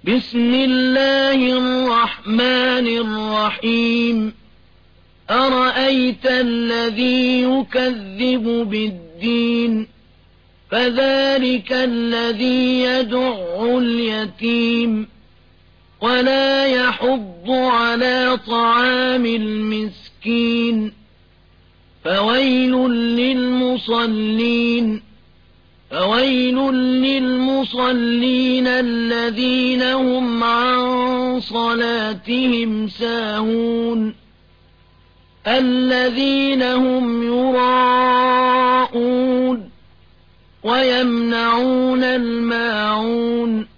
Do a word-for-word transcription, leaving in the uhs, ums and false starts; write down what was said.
بسم الله الرحمن الرحيم أرأيت الذي يكذب بالدين فذلك الذي يدع اليتيم ولا يحض على طعام المسكين فويل للمصلين فويل للمصلين الذين هم عن صلاتهم ساهون الذين هم يراءون ويمنعون الماعون